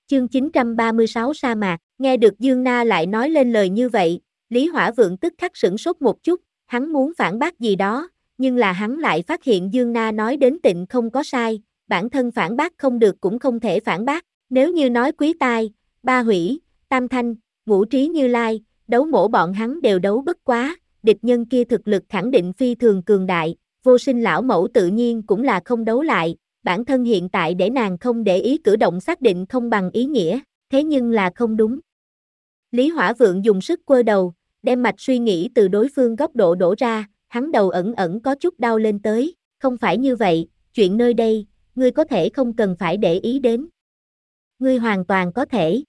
Chương 936 sa mạc, nghe được Dương Na lại nói lên lời như vậy, Lý Hỏa Vượng tức khắc sửng sốt một chút, hắn muốn phản bác gì đó, nhưng là hắn lại phát hiện Dương Na nói đến tịnh không có sai, bản thân phản bác không được cũng không thể phản bác, nếu như nói Quý Tai, Ba Hủy, Tam Thanh, Ngũ Trí Như Lai, đấu mổ bọn hắn đều đấu bất quá, địch nhân kia thực lực khẳng định phi thường cường đại, Vô Sinh lão mẫu tự nhiên cũng là không đấu lại, bản thân hiện tại để nàng không để ý cử động xác định không bằng ý nghĩa, thế nhưng là không đúng. Lý Hỏa Vượng dùng sức quơ đầu, đem mạch suy nghĩ từ đối phương góc độ đổ ra, hắn đầu ẩn ẩn có chút đau lên tới, không phải như vậy, chuyện nơi đây, ngươi có thể không cần phải để ý đến. Ngươi hoàn toàn có thể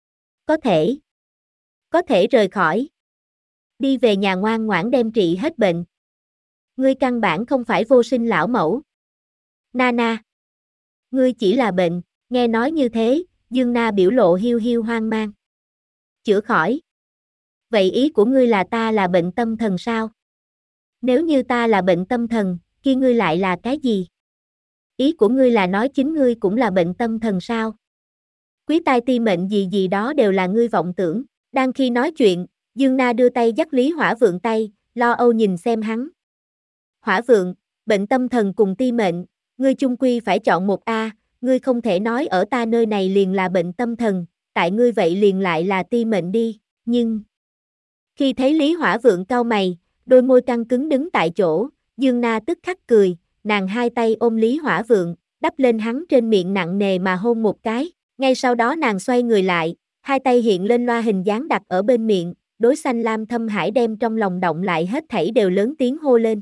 rời khỏi. Đi về nhà ngoan ngoãn đem trị hết bệnh. Ngươi căn bản không phải Vô Sinh lão mẫu. Nana. Ngươi chỉ là bệnh, nghe nói như thế, Dương Na biểu lộ hiu hiu hoang mang. Chữa khỏi. Vậy ý của ngươi là ta là bệnh tâm thần sao? Nếu như ta là bệnh tâm thần, kia ngươi lại là cái gì? Ý của ngươi là nói chính ngươi cũng là bệnh tâm thần sao? Quý tai ti mệnh gì gì đó đều là ngươi vọng tưởng. Đang khi nói chuyện, Dương Na đưa tay dắt Lý Hỏa Vượng tay, lo âu nhìn xem hắn. Hỏa Vượng, bệnh tâm thần cùng ti mệnh, ngươi chung quy phải chọn một A, ngươi không thể nói ở ta nơi này liền là bệnh tâm thần, tại ngươi vậy liền lại là ti mệnh đi, nhưng... Khi thấy Lý Hỏa Vượng cau mày, đôi môi căng cứng đứng tại chỗ, Dương Na tức khắc cười, nàng hai tay ôm Lý Hỏa Vượng, đắp lên hắn trên miệng nặng nề mà hôn một cái, ngay sau đó nàng xoay người lại, hai tay hiện lên loa hình dáng đặt ở bên miệng, đối xanh lam thâm hải đem trong lòng động lại hết thảy đều lớn tiếng hô lên.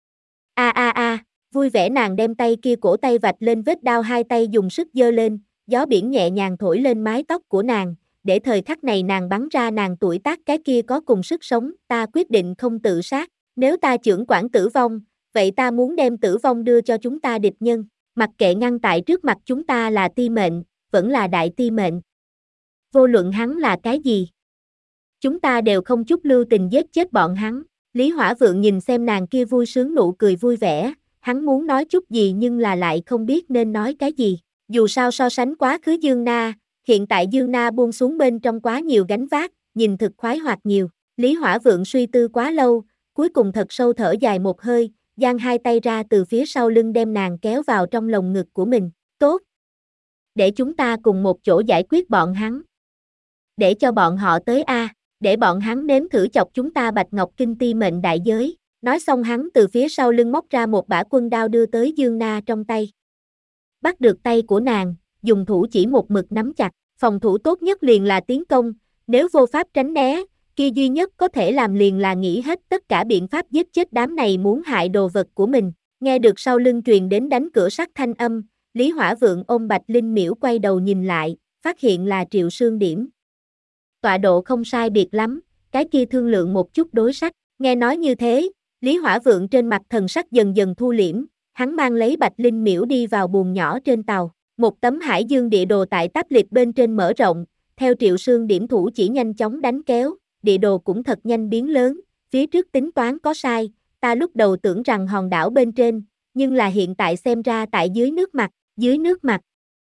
A a a, vui vẻ nàng đem tay kia cổ tay vạch lên vết đao hai tay dùng sức giơ lên, gió biển nhẹ nhàng thổi lên mái tóc của nàng, để thời khắc này nàng bắn ra nàng tuổi tác cái kia có cùng sức sống, ta quyết định không tự sát, nếu ta chưởng quản tử vong, vậy ta muốn đem tử vong đưa cho chúng ta địch nhân, mặc kệ ngăn tại trước mặt chúng ta là ti mệnh, vẫn là đại ti mệnh. Vô luận hắn là cái gì, chúng ta đều không chút lưu tình giết chết bọn hắn. Lý Hỏa Vượng nhìn xem nàng kia vui sướng nụ cười vui vẻ, hắn muốn nói chút gì nhưng là lại không biết nên nói cái gì. Dù sao so sánh quá khứ Dương Na, hiện tại Dương Na buông xuống bên trong quá nhiều gánh vác, nhìn thực khoái hoạt nhiều. Lý Hỏa Vượng suy tư quá lâu, cuối cùng thật sâu thở dài một hơi, giang hai tay ra từ phía sau lưng đem nàng kéo vào trong lồng ngực của mình. Tốt! Để chúng ta cùng một chỗ giải quyết bọn hắn. Để cho bọn họ tới A. Để bọn hắn nếm thử chọc chúng ta Bạch Ngọc Kinh ti mệnh đại giới. Nói xong hắn từ phía sau lưng móc ra một bả quân đao đưa tới Dương Na trong tay. Bắt được tay của nàng, dùng thủ chỉ một mực nắm chặt, phòng thủ tốt nhất liền là tiến công, nếu vô pháp tránh né, kia duy nhất có thể làm liền là nghĩ hết tất cả biện pháp giết chết đám này muốn hại đồ vật của mình. Nghe được sau lưng truyền đến đánh cửa sắt thanh âm, Lý Hỏa Vượng ôm Bạch Linh Miễu quay đầu nhìn lại, phát hiện là Triệu Sương Điểm. Tọa độ không sai biệt lắm, cái kia thương lượng một chút đối sách, nghe nói như thế, Lý Hỏa Vượng trên mặt thần sắc dần dần thu liễm, hắn mang lấy Bạch Linh Miễu đi vào buồng nhỏ trên tàu, một tấm hải dương địa đồ tại tablet bên trên mở rộng, theo Triệu Sương Điểm thủ chỉ nhanh chóng đánh kéo, địa đồ cũng thật nhanh biến lớn, phía trước tính toán có sai, ta lúc đầu tưởng rằng hòn đảo bên trên, nhưng là hiện tại xem ra tại dưới nước mặt.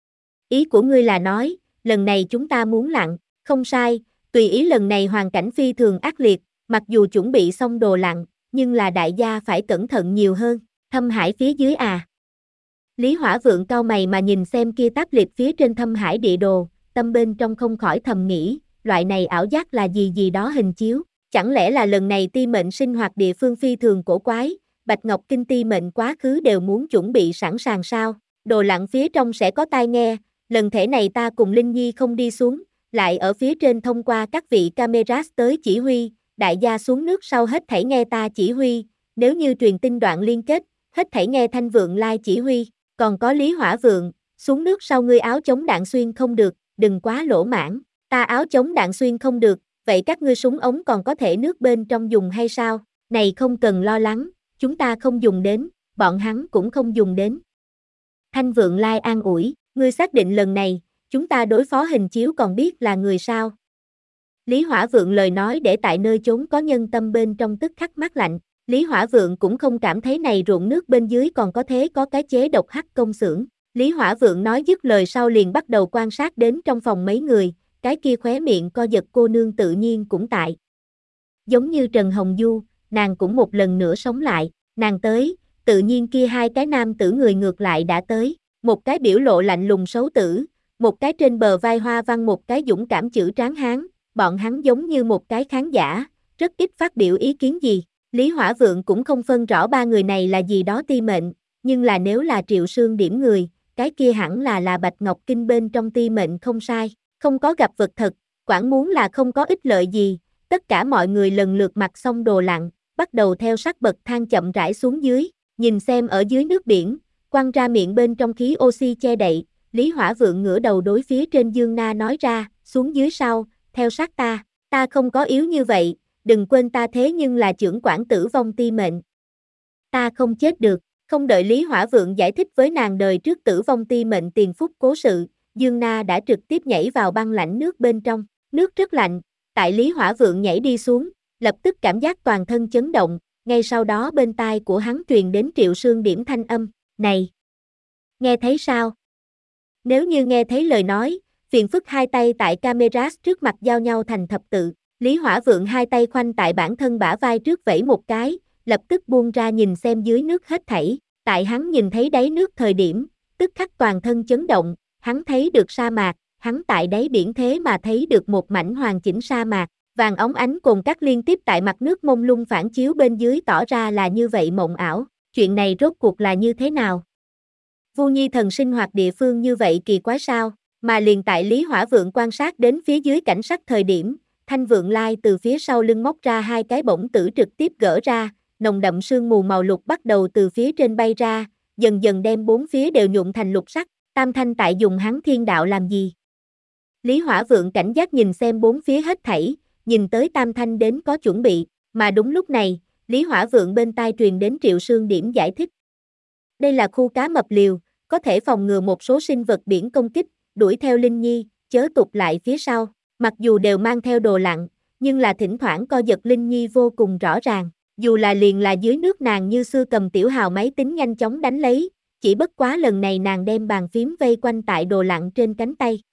Ý của ngươi là nói, lần này chúng ta muốn lặn, không sai. Tùy ý lần này hoàn cảnh phi thường ác liệt, mặc dù chuẩn bị xong đồ lặn, nhưng là đại gia phải cẩn thận nhiều hơn, thâm hải phía dưới à. Lý Hỏa Vượng cau mày mà nhìn xem kia tablet phía trên thâm hải địa đồ, tâm bên trong không khỏi thầm nghĩ, loại này ảo giác là gì đó hình chiếu, chẳng lẽ là lần này ti mệnh sinh hoạt địa phương phi thường cổ quái, Bạch Ngọc Kinh ti mệnh quá khứ đều muốn chuẩn bị sẵn sàng sao, đồ lặn phía trong sẽ có tai nghe, lần thể này ta cùng Linh Nhi không đi xuống, lại ở phía trên thông qua các vị cameras tới chỉ huy, đại gia xuống nước sau hết thảy nghe ta chỉ huy, nếu như truyền tin đoạn liên kết, hết thảy nghe Thanh Vượng Lai chỉ huy, còn có Lý Hỏa Vượng, xuống nước sau ngươi áo chống đạn xuyên không được, đừng quá lỗ mãn, ta áo chống đạn xuyên không được, vậy các ngươi súng ống còn có thể nước bên trong dùng hay sao, này không cần lo lắng, chúng ta không dùng đến, bọn hắn cũng không dùng đến. Thanh Vượng Lai an ủi, ngươi xác định lần này, chúng ta đối phó hình chiếu còn biết là người sao. Lý Hỏa Vượng lời nói để tại nơi chốn có nhân tâm bên trong tức khắc mát lạnh, Lý Hỏa Vượng cũng không cảm thấy này ruộng nước bên dưới còn có thế có cái chế độc hắc công xưởng. Lý Hỏa Vượng nói dứt lời sau liền bắt đầu quan sát đến trong phòng mấy người, cái kia khóe miệng co giật cô nương tự nhiên cũng tại. Giống như Trần Hồng Du, nàng cũng một lần nữa sống lại, nàng tới, tự nhiên kia hai cái nam tử người ngược lại đã tới, một cái biểu lộ lạnh lùng xấu tử, một cái trên bờ vai hoa văn một cái dũng cảm chữ tráng hán, bọn hắn giống như một cái khán giả, rất ít phát biểu ý kiến gì. Lý Hỏa Vượng cũng không phân rõ ba người này là gì đó ti mệnh, nhưng là nếu là Triệu Sương điểm người, cái kia hẳn là Bạch Ngọc Kinh bên trong ti mệnh không sai, không có gặp vật thật, quản muốn là không có ích lợi gì, tất cả mọi người lần lượt mặc xong đồ lặn, bắt đầu theo sát bậc thang chậm rãi xuống dưới, nhìn xem ở dưới nước biển, quăng ra miệng bên trong khí oxy che đậy, Lý Hỏa Vượng ngửa đầu đối phía trên Dương Na nói ra, xuống dưới sau, theo sát ta không có yếu như vậy, đừng quên ta thế nhưng là trưởng quản tử vong ti mệnh. Ta không chết được, không đợi Lý Hỏa Vượng giải thích với nàng đời trước tử vong ti mệnh tiền phúc cố sự, Dương Na đã trực tiếp nhảy vào băng lãnh nước bên trong, nước rất lạnh, tại Lý Hỏa Vượng nhảy đi xuống, lập tức cảm giác toàn thân chấn động, ngay sau đó bên tai của hắn truyền đến Triệu Sương điểm thanh âm, này, nghe thấy sao? Nếu như nghe thấy lời nói, phiền phức hai tay tại camera trước mặt giao nhau thành thập tự, Lý Hỏa Vượng hai tay khoanh tại bản thân bả vai trước vẫy một cái, lập tức buông ra nhìn xem dưới nước hết thảy, tại hắn nhìn thấy đáy nước thời điểm, tức khắc toàn thân chấn động, hắn thấy được sa mạc, hắn tại đáy biển thế mà thấy được một mảnh hoàn chỉnh sa mạc, vàng óng ánh cồn cát liên tiếp tại mặt nước mông lung phản chiếu bên dưới tỏ ra là như vậy mộng ảo, chuyện này rốt cuộc là như thế nào? Vu Nhi thần sinh hoạt địa phương như vậy kỳ quái sao, mà liền tại Lý Hỏa Vượng quan sát đến phía dưới cảnh sắc thời điểm, Thanh Vượng Lai từ phía sau lưng móc ra hai cái bổng tử trực tiếp gỡ ra, nồng đậm sương mù màu lục bắt đầu từ phía trên bay ra, dần dần đem bốn phía đều nhuộm thành lục sắc, Tam Thanh tại dùng hắn thiên đạo làm gì? Lý Hỏa Vượng cảnh giác nhìn xem bốn phía hết thảy, nhìn tới Tam Thanh đến có chuẩn bị, mà đúng lúc này, Lý Hỏa Vượng bên tai truyền đến Triệu Sương điểm giải thích. Đây là khu cá mập liều, có thể phòng ngừa một số sinh vật biển công kích, đuổi theo Linh Nhi, chớ tụt lại phía sau, mặc dù đều mang theo đồ lặn, nhưng là thỉnh thoảng co giật Linh Nhi vô cùng rõ ràng, dù là liền là dưới nước nàng như xưa cầm tiểu hào máy tính nhanh chóng đánh lấy, chỉ bất quá lần này nàng đem bàn phím vây quanh tại đồ lặn trên cánh tay,